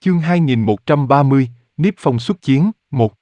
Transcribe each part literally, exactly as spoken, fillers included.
Chương hai nghìn một trăm ba mươi, Niếp Phong xuất chiến, một.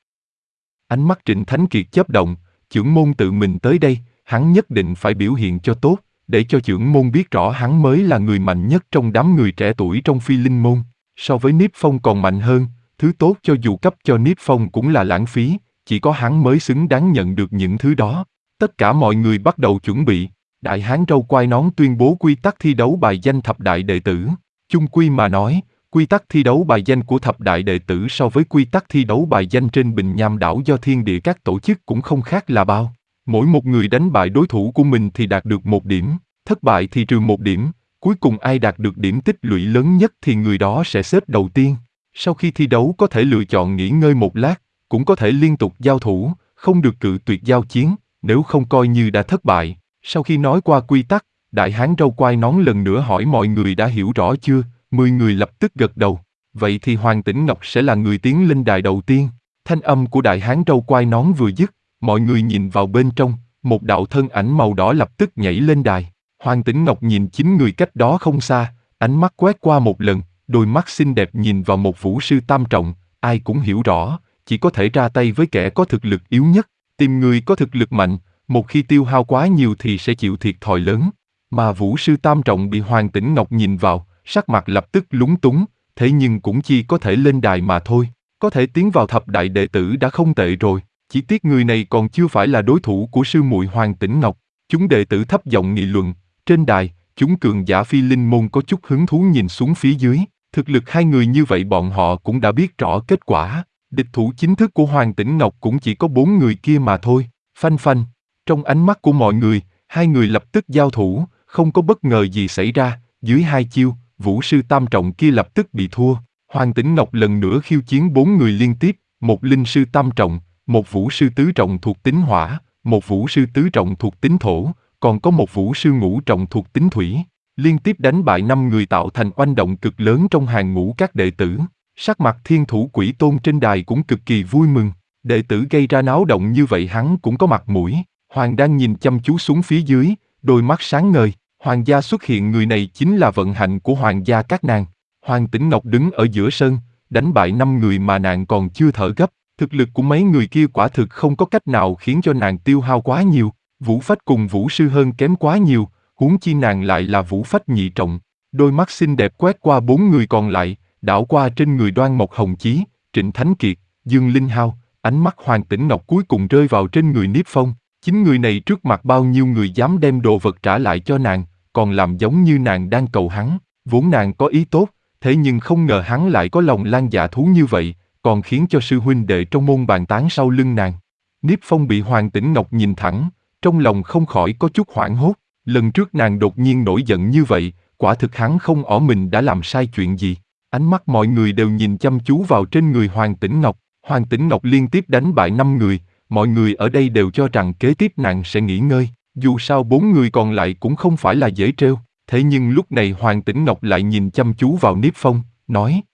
Ánh mắt Trịnh Thánh Kiệt chớp động, chưởng môn tự mình tới đây, hắn nhất định phải biểu hiện cho tốt, để cho chưởng môn biết rõ hắn mới là người mạnh nhất trong đám người trẻ tuổi trong Phi Linh môn. So với Niếp Phong còn mạnh hơn, thứ tốt cho dù cấp cho Niếp Phong cũng là lãng phí, chỉ có hắn mới xứng đáng nhận được những thứ đó. Tất cả mọi người bắt đầu chuẩn bị, Đại Hán râu quai nón tuyên bố quy tắc thi đấu bài danh thập đại đệ tử. Chung quy mà nói, quy tắc thi đấu bài danh của thập đại đệ tử so với quy tắc thi đấu bài danh trên Bình Nham đảo do thiên địa các tổ chức cũng không khác là bao. Mỗi một người đánh bại đối thủ của mình thì đạt được một điểm, thất bại thì trừ một điểm, cuối cùng ai đạt được điểm tích lũy lớn nhất thì người đó sẽ xếp đầu tiên. Sau khi thi đấu có thể lựa chọn nghỉ ngơi một lát, cũng có thể liên tục giao thủ, không được cự tuyệt giao chiến, nếu không coi như đã thất bại. Sau khi nói qua quy tắc, Đại Hán râu quai nón lần nữa hỏi mọi người đã hiểu rõ chưa. Mười người lập tức gật đầu. Vậy thì Hoàng Tĩnh Ngọc sẽ là người tiến lên đài đầu tiên. Thanh âm của Đại Hán râu quai nón vừa dứt, mọi người nhìn vào bên trong, một đạo thân ảnh màu đỏ lập tức nhảy lên đài. Hoàng Tĩnh Ngọc nhìn chín người cách đó không xa, ánh mắt quét qua một lần, đôi mắt xinh đẹp nhìn vào một vũ sư tam trọng, ai cũng hiểu rõ, chỉ có thể ra tay với kẻ có thực lực yếu nhất, tìm người có thực lực mạnh, một khi tiêu hao quá nhiều thì sẽ chịu thiệt thòi lớn. Mà vũ sư tam trọng bị Hoàng Tĩnh Ngọc nhìn vào, sắc mặt lập tức lúng túng, thế nhưng cũng chỉ có thể lên đài mà thôi, có thể tiến vào thập đại đệ tử đã không tệ rồi, chỉ tiếc người này còn chưa phải là đối thủ của sư muội Hoàng Tĩnh Ngọc. Chúng đệ tử thấp giọng nghị luận, trên đài, chúng cường giả Phi Linh môn có chút hứng thú nhìn xuống phía dưới, thực lực hai người như vậy bọn họ cũng đã biết rõ kết quả, địch thủ chính thức của Hoàng Tĩnh Ngọc cũng chỉ có bốn người kia mà thôi. Phanh phanh, trong ánh mắt của mọi người, hai người lập tức giao thủ, không có bất ngờ gì xảy ra, dưới hai chiêu, vũ sư tam trọng kia lập tức bị thua. Hoàng Tĩnh Ngọc lần nữa khiêu chiến bốn người liên tiếp, một linh sư tam trọng, một vũ sư tứ trọng thuộc tính hỏa, một vũ sư tứ trọng thuộc tính thổ, còn có một vũ sư ngũ trọng thuộc tính thủy. Liên tiếp đánh bại năm người tạo thành oanh động cực lớn trong hàng ngũ các đệ tử. Sắc mặt Thiên Thủ Quỷ Tôn trên đài cũng cực kỳ vui mừng, đệ tử gây ra náo động như vậy hắn cũng có mặt mũi. Hoàng đang nhìn chăm chú xuống phía dưới, đôi mắt sáng ngời. Hoàng gia xuất hiện người này chính là vận hạnh của Hoàng gia các nàng. Hoàng Tĩnh Ngọc đứng ở giữa sân, đánh bại năm người mà nàng còn chưa thở gấp. Thực lực của mấy người kia quả thực không có cách nào khiến cho nàng tiêu hao quá nhiều. Vũ Phách cùng Vũ Sư hơn kém quá nhiều, huống chi nàng lại là Vũ Phách nhị trọng. Đôi mắt xinh đẹp quét qua bốn người còn lại, đảo qua trên người Đoan Mộc Hồng Chí, Trịnh Thánh Kiệt, Dương Linh Hao. Ánh mắt Hoàng Tĩnh Ngọc cuối cùng rơi vào trên người Niếp Phong. Chính người này trước mặt bao nhiêu người dám đem đồ vật trả lại cho nàng, còn làm giống như nàng đang cầu hắn. Vốn nàng có ý tốt, thế nhưng không ngờ hắn lại có lòng lan dạ thú như vậy, còn khiến cho sư huynh đệ trong môn bàn tán sau lưng nàng. Niếp Phong bị Hoàng Tĩnh Ngọc nhìn thẳng, trong lòng không khỏi có chút hoảng hốt. Lần trước nàng đột nhiên nổi giận như vậy, quả thực hắn không ỏ mình đã làm sai chuyện gì. Ánh mắt mọi người đều nhìn chăm chú vào trên người Hoàng Tĩnh Ngọc. Hoàng Tĩnh Ngọc liên tiếp đánh bại năm người, mọi người ở đây đều cho rằng kế tiếp nàng sẽ nghỉ ngơi. Dù sao bốn người còn lại cũng không phải là dễ trêu, thế nhưng lúc này Hoàng Tĩnh Ngọc lại nhìn chăm chú vào Niếp Phong, nói: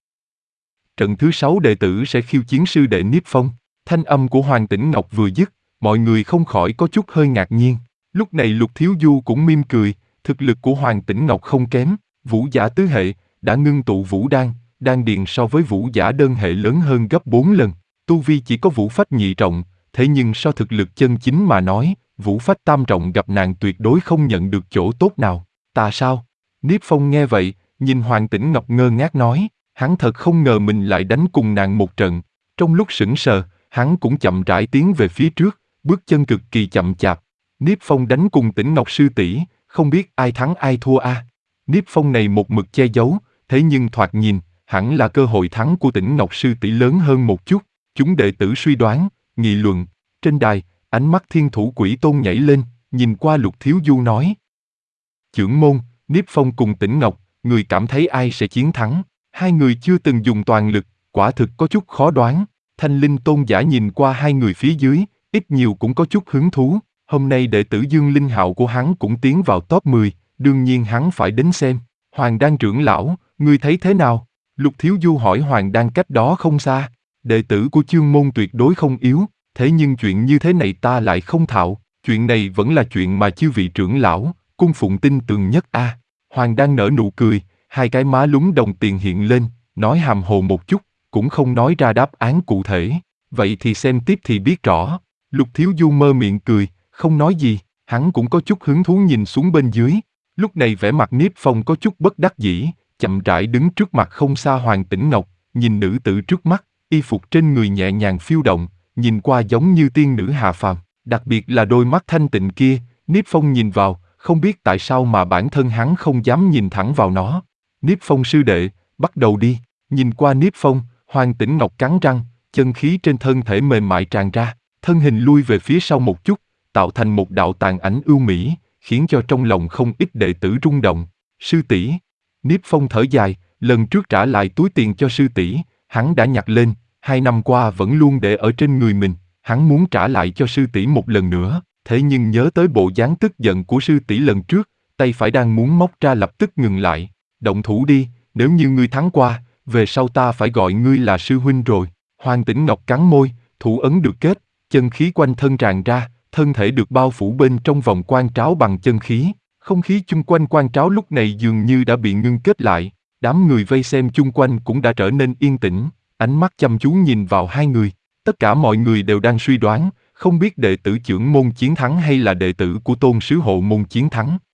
trận thứ sáu đệ tử sẽ khiêu chiến sư đệ Niếp Phong. Thanh âm của Hoàng Tĩnh Ngọc vừa dứt, mọi người không khỏi có chút hơi ngạc nhiên. Lúc này Lục Thiếu Du cũng mỉm cười, thực lực của Hoàng Tĩnh Ngọc không kém, vũ giả tứ hệ, đã ngưng tụ vũ đan, đan điền so với vũ giả đơn hệ lớn hơn gấp bốn lần. Tu vi chỉ có Vũ Phách nhị trọng, thế nhưng so thực lực chân chính mà nói, Vũ Phách tam trọng gặp nàng tuyệt đối không nhận được chỗ tốt nào. Ta sao? Niếp Phong nghe vậy, nhìn Hoàng Tĩnh Ngọc ngơ ngác nói, hắn thật không ngờ mình lại đánh cùng nàng một trận. Trong lúc sững sờ, hắn cũng chậm rãi tiến về phía trước, bước chân cực kỳ chậm chạp. Niếp Phong đánh cùng Tĩnh Ngọc sư tỷ, không biết ai thắng ai thua a. À? Niếp Phong này một mực che giấu, thế nhưng thoạt nhìn, hẳn là cơ hội thắng của Tĩnh Ngọc sư tỷ lớn hơn một chút. Chúng đệ tử suy đoán, nghị luận. Trên đài, ánh mắt Thiên Thủ Quỷ Tôn nhảy lên, nhìn qua Lục Thiếu Du nói: chưởng môn, Niếp Phong cùng Tĩnh Ngọc, người cảm thấy ai sẽ chiến thắng? Hai người chưa từng dùng toàn lực, quả thực có chút khó đoán. Thanh Linh Tôn giả nhìn qua hai người phía dưới, ít nhiều cũng có chút hứng thú. Hôm nay đệ tử Dương Linh Hạo của hắn cũng tiến vào top mười, đương nhiên hắn phải đến xem. Hoàng Đan trưởng lão, ngươi thấy thế nào? Lục Thiếu Du hỏi Hoàng Đan cách đó không xa. Đệ tử của chương môn tuyệt đối không yếu, thế nhưng chuyện như thế này ta lại không thạo. Chuyện này vẫn là chuyện mà chư vị trưởng lão, cung phụng tin tưởng nhất a. À. Hoàng Đan nở nụ cười, hai cái má lúng đồng tiền hiện lên, nói hàm hồ một chút, cũng không nói ra đáp án cụ thể. Vậy thì xem tiếp thì biết rõ. Lục Thiếu Du mơ miệng cười, không nói gì, hắn cũng có chút hứng thú nhìn xuống bên dưới. Lúc này vẻ mặt Niếp Phong có chút bất đắc dĩ, chậm rãi đứng trước mặt không xa Hoàng Tĩnh Ngọc, nhìn nữ tử trước mắt, y phục trên người nhẹ nhàng phiêu động, nhìn qua giống như tiên nữ hạ phàm, đặc biệt là đôi mắt thanh tịnh kia, Niếp Phong nhìn vào, không biết tại sao mà bản thân hắn không dám nhìn thẳng vào nó. Niếp Phong sư đệ, bắt đầu đi. Nhìn qua Niếp Phong, Hoàng Tĩnh Ngọc cắn răng, chân khí trên thân thể mềm mại tràn ra, thân hình lui về phía sau một chút, tạo thành một đạo tàn ảnh ưu mỹ, khiến cho trong lòng không ít đệ tử rung động. Sư tỷ. Niếp Phong thở dài, lần trước trả lại túi tiền cho sư tỷ, hắn đã nhặt lên, hai năm qua vẫn luôn để ở trên người mình, hắn muốn trả lại cho sư tỷ một lần nữa, thế nhưng nhớ tới bộ dáng tức giận của sư tỷ lần trước, tay phải đang muốn móc ra lập tức ngừng lại. Động thủ đi, nếu như ngươi thắng qua, về sau ta phải gọi ngươi là sư huynh rồi. Hoàng Tĩnh Ngọc cắn môi, thủ ấn được kết, chân khí quanh thân tràn ra, thân thể được bao phủ bên trong vòng quan tráo bằng chân khí. Không khí chung quanh quan tráo lúc này dường như đã bị ngưng kết lại, đám người vây xem chung quanh cũng đã trở nên yên tĩnh, ánh mắt chăm chú nhìn vào hai người. Tất cả mọi người đều đang suy đoán, không biết đệ tử trưởng môn chiến thắng hay là đệ tử của tôn sứ hộ môn chiến thắng.